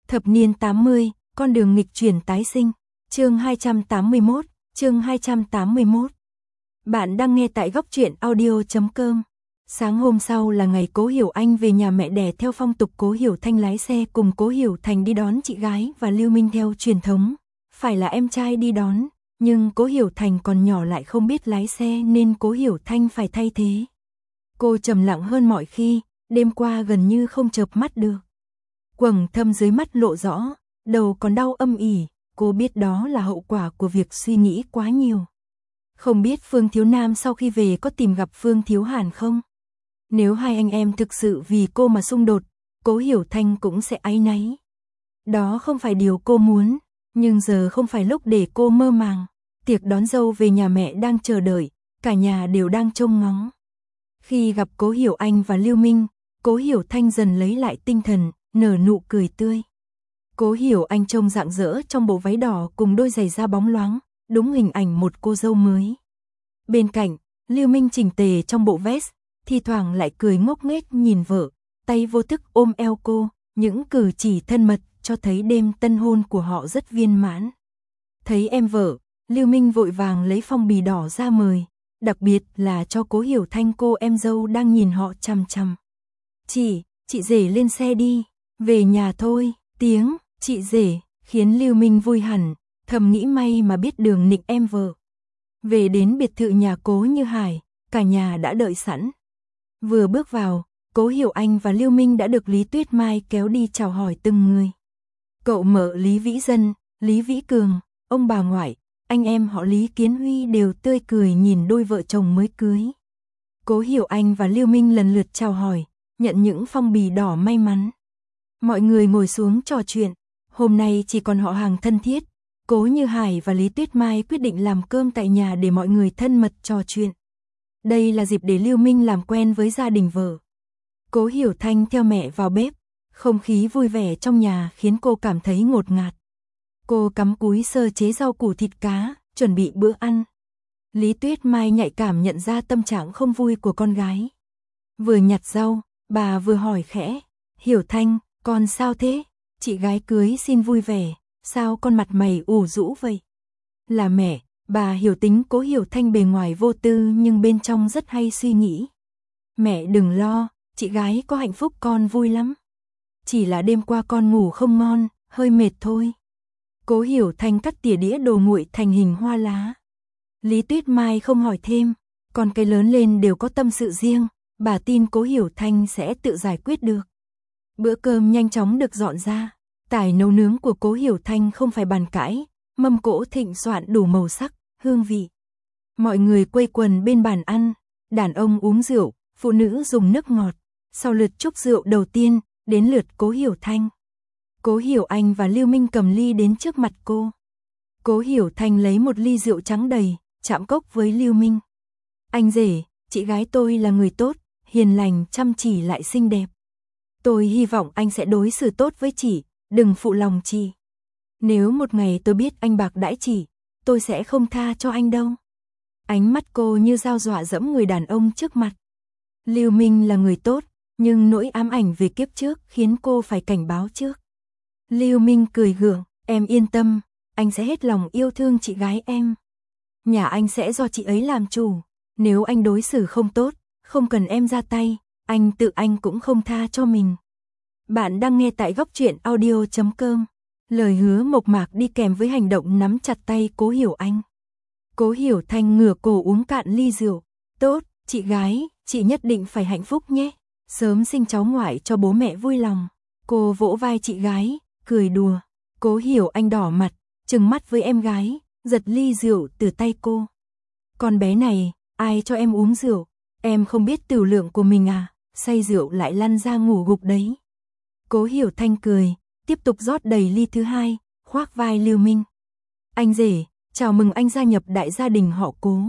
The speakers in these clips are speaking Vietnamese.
Thập niên 80, con đường nghịch chuyển tái sinh. Chương 281. Bạn đang nghe tại goctruyện.audio.com. Sáng hôm sau là ngày Cố Hiểu Anh về nhà mẹ đẻ theo phong tục. Cố Hiểu Thanh lái xe cùng Cố Hiểu Thành đi đón chị gái và Lưu Minh theo truyền thống. Phải là em trai đi đón, nhưng Cố Hiểu Thành còn nhỏ lại không biết lái xe nên Cố Hiểu Thanh phải thay thế. Cô trầm lặng hơn mọi khi, đêm qua gần như không chợp mắt được. Quầng thâm dưới mắt lộ rõ, đầu còn đau âm ỉ, cô biết đó là hậu quả của việc suy nghĩ quá nhiều. Không biết Phương Thiếu Nam sau khi về có tìm gặp Phương Thiếu Hàn không? Nếu hai anh em thực sự vì cô mà xung đột, Cố Hiểu Thanh cũng sẽ áy náy. Đó không phải điều cô muốn, nhưng giờ không phải lúc để cô mơ màng. Tiệc đón dâu về nhà mẹ đang chờ đợi, cả nhà đều đang trông ngóng. Khi gặp Cố Hiểu Anh và Lưu Minh, Cố Hiểu Thanh dần lấy lại tinh thần, nở nụ cười tươi. Cố Hiểu Anh trông rạng rỡ trong bộ váy đỏ cùng đôi giày da bóng loáng, đúng hình ảnh một cô dâu mới. Bên cạnh, Lưu Minh chỉnh tề trong bộ vest, thi thoảng lại cười ngốc nghếch nhìn vợ, tay vô thức ôm eo cô, những cử chỉ thân mật cho thấy đêm tân hôn của họ rất viên mãn. Thấy em vợ, Lưu Minh vội vàng lấy phong bì đỏ ra mời, đặc biệt là cho Cố Hiểu Thanh, cô em dâu đang nhìn họ chằm chằm. Chị rể lên xe đi, về nhà thôi. Tiếng chị rể khiến Lưu Minh vui hẳn, thầm nghĩ may mà biết đường nịnh em vợ. Về đến biệt thự nhà Cố Như Hải, cả nhà đã đợi sẵn. Vừa bước vào, Cố Hiểu Anh và Lưu Minh đã được Lý Tuyết Mai kéo đi chào hỏi từng người. Cậu mợ Lý Vĩ Dân, Lý Vĩ Cường, ông bà ngoại, anh em họ Lý Kiến Huy đều tươi cười nhìn đôi vợ chồng mới cưới. Cố Hiểu Anh và Lưu Minh lần lượt chào hỏi, nhận những phong bì đỏ may mắn. Mọi người ngồi xuống trò chuyện, hôm nay chỉ còn họ hàng thân thiết. Cố Như Hải và Lý Tuyết Mai quyết định làm cơm tại nhà để mọi người thân mật trò chuyện. Đây là dịp để Lưu Minh làm quen với gia đình vợ. Cố Hiểu Thanh theo mẹ vào bếp, không khí vui vẻ trong nhà khiến cô cảm thấy ngột ngạt. Cô cắm cúi sơ chế rau củ thịt cá, chuẩn bị bữa ăn. Lý Tuyết Mai nhạy cảm nhận ra tâm trạng không vui của con gái. Vừa nhặt rau, bà vừa hỏi khẽ, Hiểu Thanh, con sao thế? Chị gái cưới xin vui vẻ, sao con mặt mày ủ rũ vậy? Là mẹ, bà hiểu tính Cố Hiểu Thanh bề ngoài vô tư nhưng bên trong rất hay suy nghĩ. Mẹ đừng lo, chị gái có hạnh phúc con vui lắm. Chỉ là đêm qua con ngủ không ngon, hơi mệt thôi. Cố Hiểu Thanh cắt tỉa đĩa đồ nguội thành hình hoa lá. Lý Tuyết Mai không hỏi thêm, con cái lớn lên đều có tâm sự riêng, bà tin Cố Hiểu Thanh sẽ tự giải quyết được. Bữa cơm nhanh chóng được dọn ra, tài nấu nướng của Cố Hiểu Thanh không phải bàn cãi, mâm cỗ thịnh soạn đủ màu sắc, hương vị. Mọi người quây quần bên bàn ăn, đàn ông uống rượu, phụ nữ dùng nước ngọt. Sau lượt chúc rượu đầu tiên, đến lượt Cố Hiểu Thanh. Cố Hiểu Anh và Lưu Minh cầm ly đến trước mặt cô. Cố Hiểu Thanh lấy một ly rượu trắng đầy, chạm cốc với Lưu Minh. Anh rể, chị gái tôi là người tốt, hiền lành, chăm chỉ lại xinh đẹp. Tôi hy vọng anh sẽ đối xử tốt với chị, đừng phụ lòng chị. Nếu một ngày tôi biết anh bạc đãi chị, tôi sẽ không tha cho anh đâu. Ánh mắt cô như dao dọa dẫm người đàn ông trước mặt. Lưu Minh là người tốt, nhưng nỗi ám ảnh về kiếp trước khiến cô phải cảnh báo trước. Lưu Minh cười gượng, em yên tâm, anh sẽ hết lòng yêu thương chị gái em. Nhà anh sẽ do chị ấy làm chủ, nếu anh đối xử không tốt, không cần em ra tay, anh cũng không tha cho mình. Bạn đang nghe tại goctruyện.audio.com. Lời hứa mộc mạc đi kèm với hành động nắm chặt tay Cố Hiểu Anh. Cố Hiểu Thanh ngửa cổ uống cạn ly rượu. Tốt, chị gái, chị nhất định phải hạnh phúc nhé. Sớm sinh cháu ngoại cho bố mẹ vui lòng. Cô vỗ vai chị gái, cười đùa. Cố Hiểu Anh đỏ mặt, trừng mắt với em gái, giật ly rượu từ tay cô. Con bé này, ai cho em uống rượu? Em không biết tửu lượng của mình à? Say rượu lại lăn ra ngủ gục đấy. Cố Hiểu Thanh cười, tiếp tục rót đầy ly thứ hai, khoác vai Lưu Minh. Anh rể, chào mừng anh gia nhập đại gia đình họ Cố.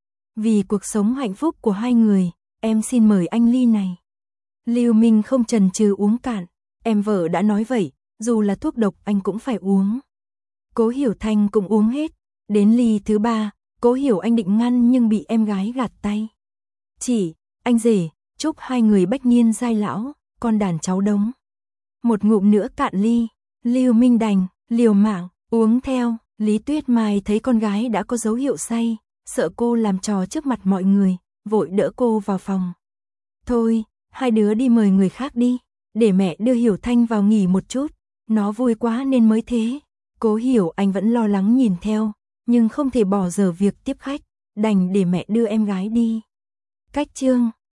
Vì cuộc sống hạnh phúc của hai người, em xin mời anh ly này. Lưu Minh không chần chừ uống cạn, em vợ đã nói vậy, dù là thuốc độc anh cũng phải uống. Cố Hiểu Thanh cũng uống hết, đến ly thứ ba, Cố Hiểu Anh định ngăn nhưng bị em gái gạt tay. Chị, anh rể, chúc hai người bách niên giai lão, con đàn cháu đống. Một ngụm nữa cạn ly, Lưu Minh đành, liều mạng, uống theo. Lý Tuyết Mai thấy con gái đã có dấu hiệu say, sợ cô làm trò trước mặt mọi người, vội đỡ cô vào phòng. Thôi, hai đứa đi mời người khác đi, để mẹ đưa Hiểu Thanh vào nghỉ một chút, nó vui quá nên mới thế. Cố Hiểu Anh vẫn lo lắng nhìn theo, nhưng không thể bỏ dở việc tiếp khách, đành để mẹ đưa em gái đi. Cách chương